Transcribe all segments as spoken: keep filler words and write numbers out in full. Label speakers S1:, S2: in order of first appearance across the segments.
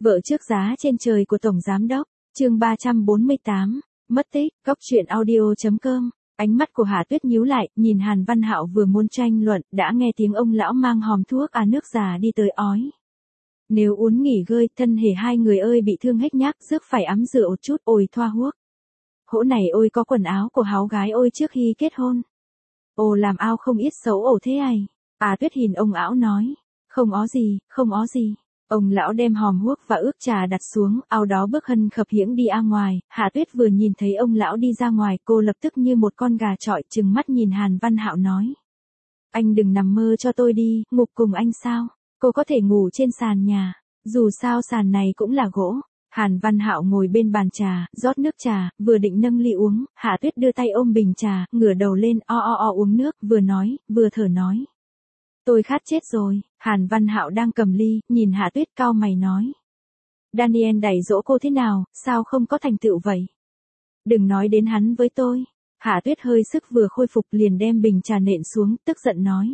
S1: Vợ trước giá trên trời của Tổng Giám Đốc, chương ba trăm bốn mươi tám, mất tích, góc truyện audio chấm com. Ánh mắt của Hà Tuyết nhíu lại, nhìn Hàn Văn Hạo vừa muốn tranh luận, đã nghe tiếng ông lão mang hòm thuốc à nước già đi tới ói. Nếu uống nghỉ ngơi, thân thể hai người ơi bị thương hết nhác, rước phải ấm rượu một chút, ôi thoa huốc. Hỗ này ôi có quần áo của háo gái ôi trước khi kết hôn. Ồ làm ao không ít xấu ổ thế ai. À Tuyết nhìn ông ảo nói, không ó gì, không ó gì. Ông lão đem hòm huốc và ước trà đặt xuống, ao đó bước hân khập hiễng đi ra ngoài. Hạ Tuyết vừa nhìn thấy ông lão đi ra ngoài, cô lập tức như một con gà trọi trừng mắt nhìn Hàn Văn Hạo nói. Anh đừng nằm mơ cho tôi đi, ngục cùng anh sao? Cô có thể ngủ trên sàn nhà, dù sao sàn này cũng là gỗ. Hàn Văn Hạo ngồi bên bàn trà, rót nước trà, vừa định nâng ly uống, Hạ Tuyết đưa tay ôm bình trà, ngửa đầu lên o o o uống nước, vừa nói, vừa thở nói. Tôi khát chết rồi. Hàn Văn Hạo đang cầm ly, nhìn Hạ Tuyết cau mày nói. Daniel đẩy dỗ cô thế nào, sao không có thành tựu vậy? Đừng nói đến hắn với tôi. Hạ Tuyết hơi sức vừa khôi phục liền đem bình trà nện xuống, tức giận nói.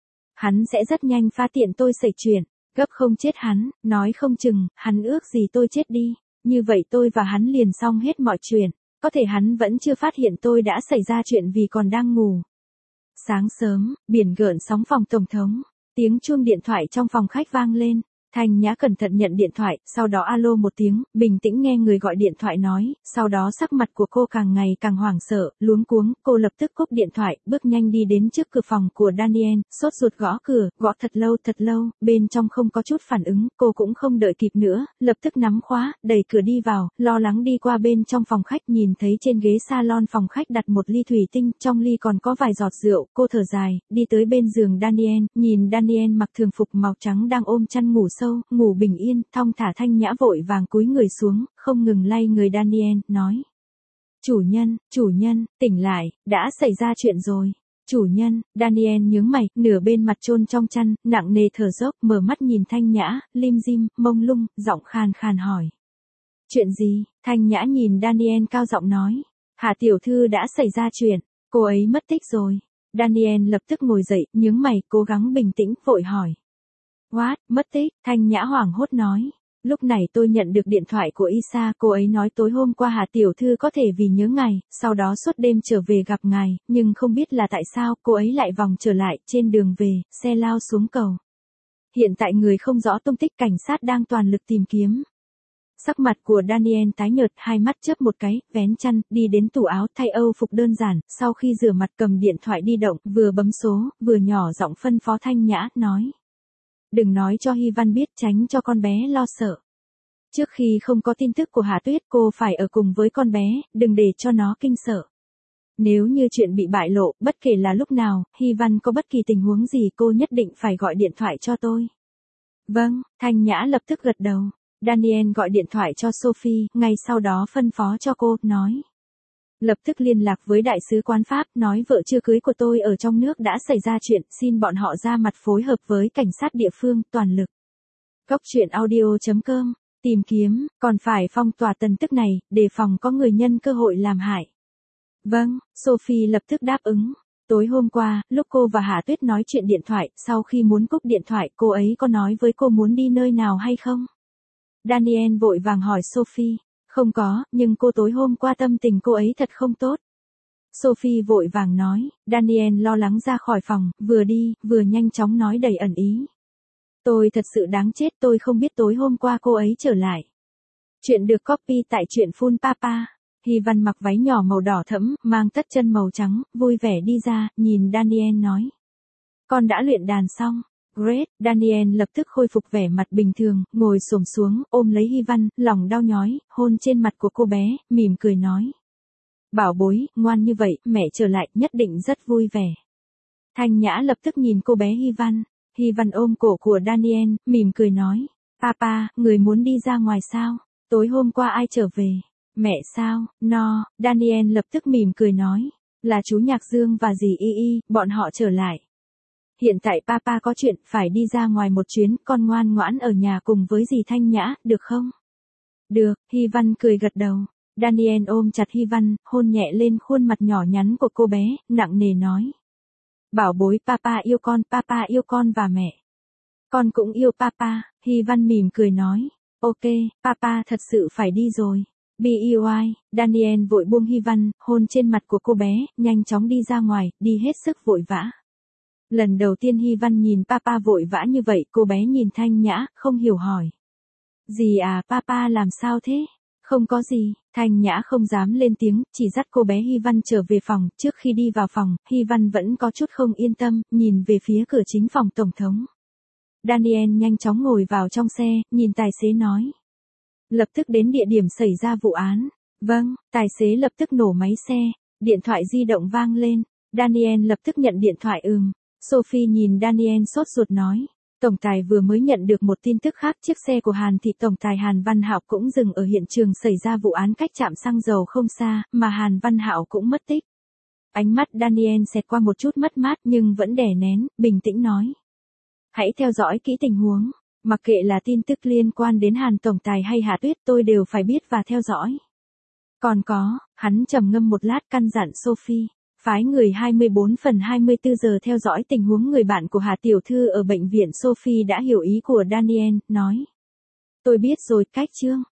S1: Hắn sẽ rất nhanh phá tiện tôi xảy chuyện, gấp không chết hắn, nói không chừng, hắn ước gì tôi chết đi, như vậy tôi và hắn liền xong hết mọi chuyện, có thể hắn vẫn chưa phát hiện tôi đã xảy ra chuyện vì còn đang ngủ. Sáng sớm, biển gợn sóng phòng tổng thống, tiếng chuông điện thoại trong phòng khách vang lên, Thanh Nhã cẩn thận nhận điện thoại, sau đó alo một tiếng, bình tĩnh nghe người gọi điện thoại nói, sau đó sắc mặt của cô càng ngày càng hoảng sợ, luống cuống, cô lập tức cúp điện thoại, bước nhanh đi đến trước cửa phòng của Daniel, sốt ruột gõ cửa, gõ thật lâu thật lâu, bên trong không có chút phản ứng, cô cũng không đợi kịp nữa, lập tức nắm khóa, đẩy cửa đi vào, lo lắng đi qua bên trong phòng khách, nhìn thấy trên ghế salon phòng khách đặt một ly thủy tinh, trong ly còn có vài giọt rượu, cô thở dài, đi tới bên giường Daniel, nhìn Daniel mặc thường phục màu trắng đang ôm chăn ngủ sâu, ngủ bình yên, thong thả. Thanh Nhã vội vàng cúi người xuống, không ngừng lay người Daniel, nói. Chủ nhân, chủ nhân, tỉnh lại, đã xảy ra chuyện rồi. Chủ nhân, Daniel nhướng mày, nửa bên mặt chôn trong chăn, nặng nề thở dốc, mở mắt nhìn Thanh Nhã, lim dim, mông lung, giọng khàn khàn hỏi. Chuyện gì? Thanh Nhã nhìn Daniel cao giọng nói. Hạ tiểu thư đã xảy ra chuyện, cô ấy mất tích rồi. Daniel lập tức ngồi dậy, nhướng mày, cố gắng bình tĩnh, vội hỏi. What, mất tích? Thanh Nhã hoảng hốt nói. Lúc này tôi nhận được điện thoại của Isa, cô ấy nói tối hôm qua Hà tiểu thư có thể vì nhớ ngài, sau đó suốt đêm trở về gặp ngài, nhưng không biết là tại sao cô ấy lại vòng trở lại, trên đường về, xe lao xuống cầu. Hiện tại người không rõ tung tích, cảnh sát đang toàn lực tìm kiếm. Sắc mặt của Daniel tái nhợt, hai mắt chớp một cái, vén chăn, đi đến tủ áo, thay âu phục đơn giản, sau khi rửa mặt cầm điện thoại di động, vừa bấm số, vừa nhỏ giọng phân phó Thanh Nhã, nói. Đừng nói cho Hy Văn biết, tránh cho con bé lo sợ. Trước khi không có tin tức của Hà Tuyết, cô phải ở cùng với con bé, đừng để cho nó kinh sợ. Nếu như chuyện bị bại lộ, bất kể là lúc nào, Hy Văn có bất kỳ tình huống gì cô nhất định phải gọi điện thoại cho tôi. Vâng, Thanh Nhã lập tức gật đầu. Daniel gọi điện thoại cho Sophie, ngay sau đó phân phó cho cô, nói. Lập tức liên lạc với đại sứ quán Pháp, nói vợ chưa cưới của tôi ở trong nước đã xảy ra chuyện, xin bọn họ ra mặt phối hợp với cảnh sát địa phương, toàn lực. Góc truyện audio chấm com, tìm kiếm, còn phải phong tỏa tin tức này, đề phòng có người nhân cơ hội làm hại. Vâng, Sophie lập tức đáp ứng. Tối hôm qua, lúc cô và Hà Tuyết nói chuyện điện thoại, sau khi muốn cúp điện thoại, cô ấy có nói với cô muốn đi nơi nào hay không? Daniel vội vàng hỏi Sophie. Không có, nhưng cô tối hôm qua tâm tình cô ấy thật không tốt. Sophie vội vàng nói, Daniel lo lắng ra khỏi phòng, vừa đi, vừa nhanh chóng nói đầy ẩn ý. Tôi thật sự đáng chết, tôi không biết tối hôm qua cô ấy trở lại. Chuyện được copy tại truyện Full Papa. Hy Văn mặc váy nhỏ màu đỏ thẫm, mang tất chân màu trắng, vui vẻ đi ra, nhìn Daniel nói. Con đã luyện đàn xong. Great, Daniel lập tức khôi phục vẻ mặt bình thường, ngồi xổm xuống, ôm lấy Hy Văn, lòng đau nhói, hôn trên mặt của cô bé, mỉm cười nói. Bảo bối, ngoan như vậy, mẹ trở lại, nhất định rất vui vẻ. Thanh Nhã lập tức nhìn cô bé Hy Văn. Hy Văn ôm cổ của Daniel, mỉm cười nói. Papa, người muốn đi ra ngoài sao? Tối hôm qua ai trở về? Mẹ sao? No, Daniel lập tức mỉm cười nói. Là chú Nhạc Dương và dì Y Y, bọn họ trở lại. Hiện tại papa có chuyện, phải đi ra ngoài một chuyến, con ngoan ngoãn ở nhà cùng với dì Thanh Nhã, được không? Được, Hy Văn cười gật đầu. Daniel ôm chặt Hy Văn, hôn nhẹ lên khuôn mặt nhỏ nhắn của cô bé, nặng nề nói. Bảo bối, papa yêu con, papa yêu con và mẹ. Con cũng yêu papa, Hy Văn mỉm cười nói. Ok, papa thật sự phải đi rồi. bê e i, Daniel vội buông Hy Văn, hôn trên mặt của cô bé, nhanh chóng đi ra ngoài, đi hết sức vội vã. Lần đầu tiên Hy Văn nhìn papa vội vã như vậy, cô bé nhìn Thanh Nhã, không hiểu hỏi. Gì à, papa làm sao thế? Không có gì, Thanh Nhã không dám lên tiếng, chỉ dắt cô bé Hy Văn trở về phòng. Trước khi đi vào phòng, Hy Văn vẫn có chút không yên tâm, nhìn về phía cửa chính phòng tổng thống. Daniel nhanh chóng ngồi vào trong xe, nhìn tài xế nói. Lập tức đến địa điểm xảy ra vụ án. Vâng, tài xế lập tức nổ máy xe, điện thoại di động vang lên. Daniel lập tức nhận điện thoại ừm. Sophie nhìn Daniel sốt ruột nói. Tổng tài vừa mới nhận được một tin tức khác, chiếc xe của Hàn Thị Tổng tài Hàn Văn Hạo cũng dừng ở hiện trường xảy ra vụ án cách trạm xăng dầu không xa, mà Hàn Văn Hạo cũng mất tích. Ánh mắt Daniel xẹt qua một chút mất mát nhưng vẫn đè nén, bình tĩnh nói. Hãy theo dõi kỹ tình huống, mặc kệ là tin tức liên quan đến Hàn Tổng tài hay Hạ Tuyết tôi đều phải biết và theo dõi. Còn có, hắn trầm ngâm một lát căn dặn Sophie. Phái người hai mươi bốn phần hai mươi tư giờ theo dõi tình huống người bạn của Hà Tiểu Thư ở bệnh viện. Sophie đã hiểu ý của Daniel, nói. Tôi biết rồi, cách chương.